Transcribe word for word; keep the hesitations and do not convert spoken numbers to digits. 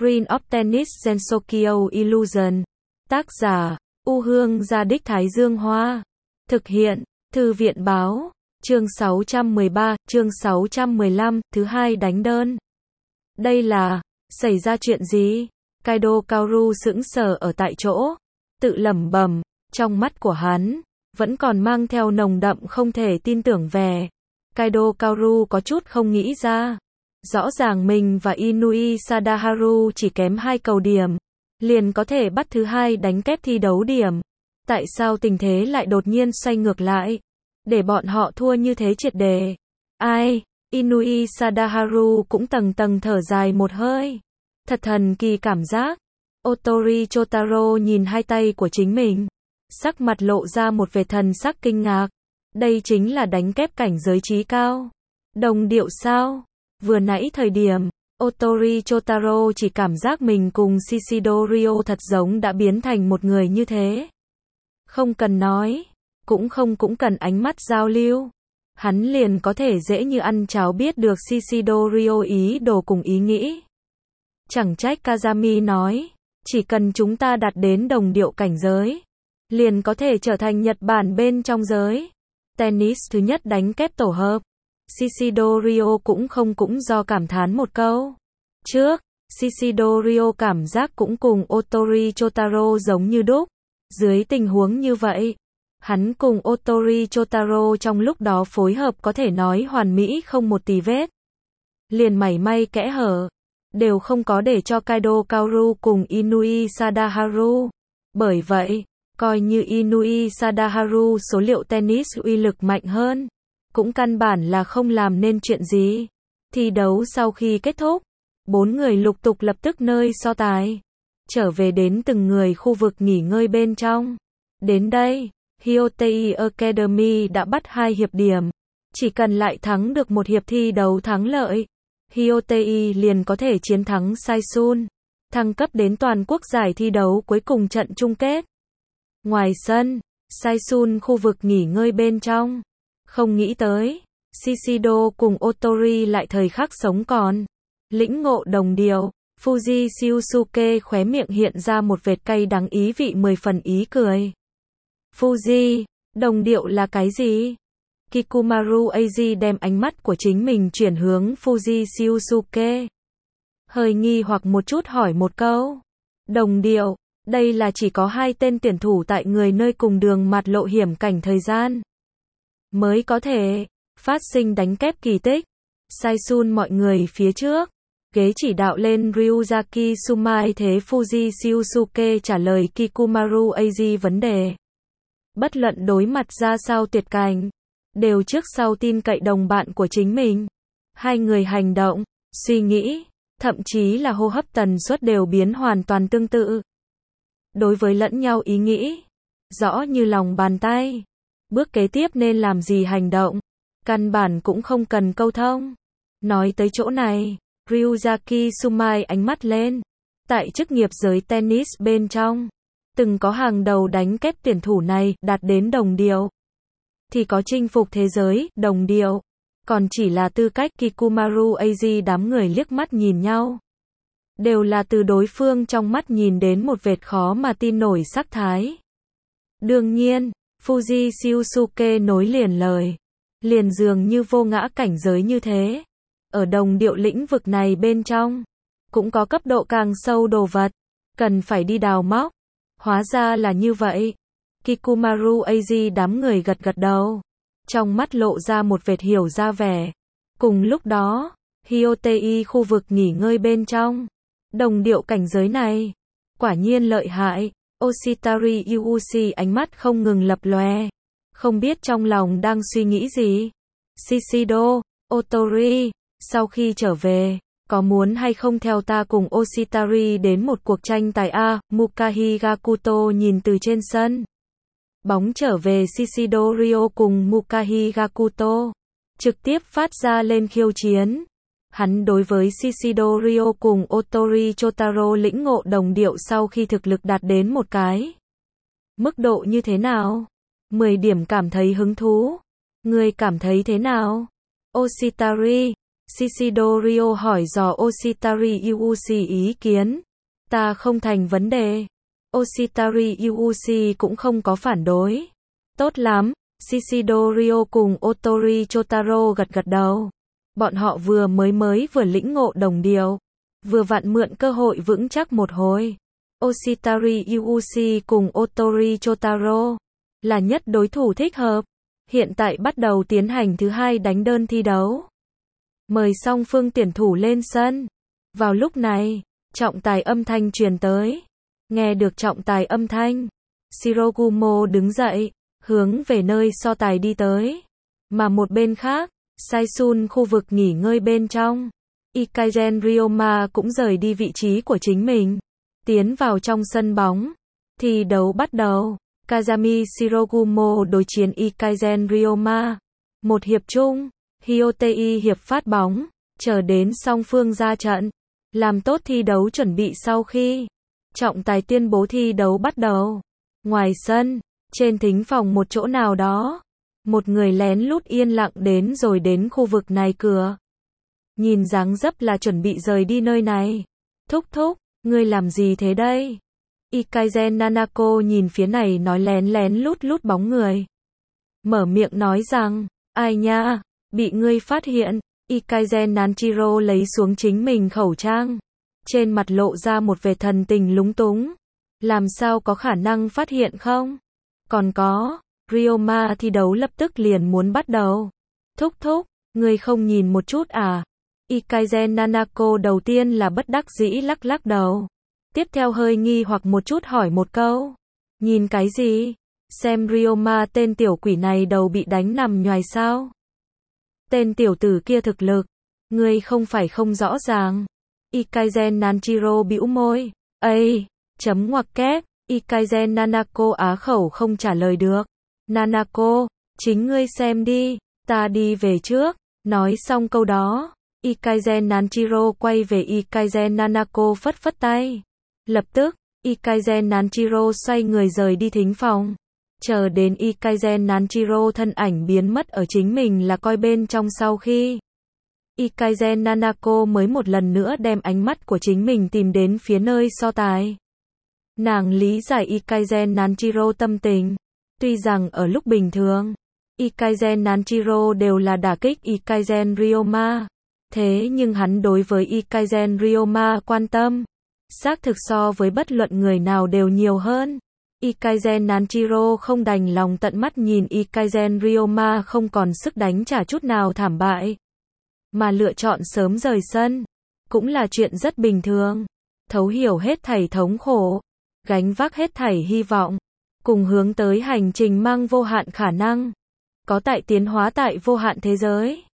Green of Tennis Gensokyo Illusion. Tác giả, U Hương Gia Đích Thái Dương Hoa. Thực hiện, Thư viện Báo. Chương sáu trăm mười ba, chương sáu trăm mười lăm, thứ hai đánh đơn. Đây là, xảy ra chuyện gì? Kaido Kaoru sững sờ ở tại chỗ, tự lẩm bẩm, trong mắt của hắn vẫn còn mang theo nồng đậm không thể tin tưởng vẻ. Kaido Kaoru có chút không nghĩ ra, rõ ràng mình và Inui Sadaharu chỉ kém hai cầu điểm, liền có thể bắt thứ hai đánh kép thi đấu điểm. Tại sao tình thế lại đột nhiên xoay ngược lại, để bọn họ thua như thế triệt để? Ai? Inui Sadaharu cũng tầng tầng thở dài một hơi. Thật thần kỳ cảm giác. Otori Chotaro nhìn hai tay của chính mình, sắc mặt lộ ra một vẻ thần sắc kinh ngạc. Đây chính là đánh kép cảnh giới trí cao. Đồng điệu sao? Vừa nãy thời điểm, Otori Chotaro chỉ cảm giác mình cùng Shishido Ryo thật giống đã biến thành một người như thế. Không cần nói, cũng không cũng cần ánh mắt giao lưu. Hắn liền có thể dễ như ăn cháo biết được Shishido Ryo ý đồ cùng ý nghĩ. Chẳng trách Kazami nói, chỉ cần chúng ta đạt đến đồng điệu cảnh giới, liền có thể trở thành Nhật Bản bên trong giới tennis thứ nhất đánh kép tổ hợp. Shishido Ryo cũng không cũng do cảm thán một câu. Trước, Shishido Ryo cảm giác cũng cùng Otori Chotaro giống như đúc. Dưới tình huống như vậy, hắn cùng Otori Chotaro trong lúc đó phối hợp có thể nói hoàn mỹ không một tì vết. Liền mảy may kẽ hở đều không có để cho Kaido Kaoru cùng Inui Sadaharu. Bởi vậy, coi như Inui Sadaharu số liệu tennis uy lực mạnh hơn, cũng căn bản là không làm nên chuyện gì. Thi đấu sau khi kết thúc, bốn người lục tục lập tức nơi so tài, trở về đến từng người khu vực nghỉ ngơi bên trong. Đến đây, Hyotei Academy đã bắt hai hiệp điểm, chỉ cần lại thắng được một hiệp thi đấu thắng lợi, Hyotei liền có thể chiến thắng Saisun, thăng cấp đến toàn quốc giải thi đấu cuối cùng trận chung kết. Ngoài sân, Saisun khu vực nghỉ ngơi bên trong, không nghĩ tới, Shishido cùng Otori lại thời khắc sống còn, lĩnh ngộ đồng điệu. Fuji Shiosuke khóe miệng hiện ra một vệt cay đắng ý vị mười phần ý cười. Fuji, đồng điệu là cái gì? Kikumaru Aji đem ánh mắt của chính mình chuyển hướng Fuji Shiosuke. Hơi nghi hoặc một chút hỏi một câu. Đồng điệu, đây là chỉ có hai tên tuyển thủ tại người nơi cùng đường mặt lộ hiểm cảnh thời gian mới có thể phát sinh đánh kép kỳ tích. Saisun mọi người phía trước, ghế chỉ đạo lên Ryuzaki Sumai thế Fuji Shiosuke trả lời Kikumaru Aji vấn đề. Bất luận đối mặt ra sao tuyệt cảnh, đều trước sau tin cậy đồng bạn của chính mình. Hai người hành động, suy nghĩ, thậm chí là hô hấp tần suất đều biến hoàn toàn tương tự. Đối với lẫn nhau ý nghĩ, rõ như lòng bàn tay. Bước kế tiếp nên làm gì hành động, căn bản cũng không cần câu thông. Nói tới chỗ này, Ryuzaki Sumai ánh mắt lên. Tại chức nghiệp giới tennis bên trong, từng có hàng đầu đánh kép tuyển thủ này đạt đến đồng điệu, thì có chinh phục thế giới đồng điệu, còn chỉ là tư cách. Kikumaru Aji đám người liếc mắt nhìn nhau, đều là từ đối phương trong mắt nhìn đến một vệt khó mà tin nổi sắc thái. Đương nhiên, Fuji Shiosuke nối liền lời, liền dường như vô ngã cảnh giới như thế. Ở đồng điệu lĩnh vực này bên trong, cũng có cấp độ càng sâu đồ vật, cần phải đi đào móc. Hóa ra là như vậy. Kikumaru Aji đám người gật gật đầu, trong mắt lộ ra một vệt hiểu ra vẻ. Cùng lúc đó, Hyotei khu vực nghỉ ngơi bên trong, đồng điệu cảnh giới này, quả nhiên lợi hại. Oshitari Yuuchi ánh mắt không ngừng lập lòe, không biết trong lòng đang suy nghĩ gì. Shishido, Otori, sau khi trở về, có muốn hay không theo ta cùng Oshitari đến một cuộc tranh tài a? Mukahi Gakuto nhìn từ trên sân bóng trở về Shishido Ryo cùng Mukahi Gakuto, trực tiếp phát ra lên khiêu chiến. Hắn đối với Shishido Ryo cùng Otori Chotaro lĩnh ngộ đồng điệu sau khi thực lực đạt đến một cái mức độ như thế nào? mười điểm cảm thấy hứng thú. Người cảm thấy thế nào? Oshitari, Shishidorio hỏi dò Oshitari Yuuchi ý kiến. Ta không thành vấn đề. Oshitari Yuuchi cũng không có phản đối. Tốt lắm, Shishidorio cùng Otori Chotaro gật gật đầu. Bọn họ vừa mới mới vừa lĩnh ngộ đồng điều. Vừa vặn mượn cơ hội vững chắc một hồi. Oshitari Yuuchi cùng Otori Chotaro là nhất đối thủ thích hợp. Hiện tại bắt đầu tiến hành thứ hai đánh đơn thi đấu. Mời song phương tuyển thủ lên sân. Vào lúc này, trọng tài âm thanh truyền tới. Nghe được trọng tài âm thanh, Shirogumo đứng dậy, hướng về nơi so tài đi tới. Mà một bên khác, Saisun khu vực nghỉ ngơi bên trong. Ikaisen Ryoma cũng rời đi vị trí của chính mình. Tiến vào trong sân bóng. Thi đấu bắt đầu. Kazami Shirogumo đối chiến Ikaisen Ryoma. Một hiệp chung. Hyotei hiệp phát bóng. Chờ đến song phương ra trận. Làm tốt thi đấu chuẩn bị sau khi trọng tài tuyên bố thi đấu bắt đầu. Ngoài sân, trên thính phòng một chỗ nào đó, một người lén lút yên lặng đến rồi đến khu vực này cửa. Nhìn dáng dấp là chuẩn bị rời đi nơi này. Thúc thúc, ngươi làm gì thế đây? Ikaisen Nanako nhìn phía này nói lén lén lút lút bóng người. Mở miệng nói rằng, ai nha, bị ngươi phát hiện. Ikaisen Nanjiro lấy xuống chính mình khẩu trang. Trên mặt lộ ra một vẻ thần tình lúng túng. Làm sao có khả năng phát hiện không? Còn có, Ryoma thi đấu lập tức liền muốn bắt đầu. Thúc thúc, ngươi không nhìn một chút à? Ikaisen Nanako đầu tiên là bất đắc dĩ lắc lắc đầu. Tiếp theo hơi nghi hoặc một chút hỏi một câu. Nhìn cái gì? Xem Ryoma tên tiểu quỷ này đầu bị đánh nằm nhoài sao? Tên tiểu tử kia thực lực, ngươi không phải không rõ ràng. Ikaisen Nanjiro bĩu môi. Ây, chấm ngoặc kép. Ikaisen Nanako á khẩu không trả lời được. Nanako, chính ngươi xem đi, ta đi về trước. Nói xong câu đó, Ikaisen Nanjiro quay về Ikaisen Nanako phất phất tay. Lập tức, Ikaisen Nanjiro xoay người rời đi thính phòng. Chờ đến Ikaisen Nanjiro thân ảnh biến mất ở chính mình là coi bên trong sau khi. Ikaisen Nanako mới một lần nữa đem ánh mắt của chính mình tìm đến phía nơi so tài. Nàng lý giải Ikaisen Nanjiro tâm tình. Tuy rằng ở lúc bình thường, Ikaisen Nanjiro đều là đả kích Ikaisen Ryoma. Thế nhưng hắn đối với Ikaisen Ryoma quan tâm, xác thực so với bất luận người nào đều nhiều hơn. Ikaisen Nanjiro không đành lòng tận mắt nhìn Ikaisen Ryoma không còn sức đánh trả chút nào thảm bại. Mà lựa chọn sớm rời sân, cũng là chuyện rất bình thường. Thấu hiểu hết thảy thống khổ, gánh vác hết thảy hy vọng, cùng hướng tới hành trình mang vô hạn khả năng. Có tại tiến hóa tại vô hạn thế giới.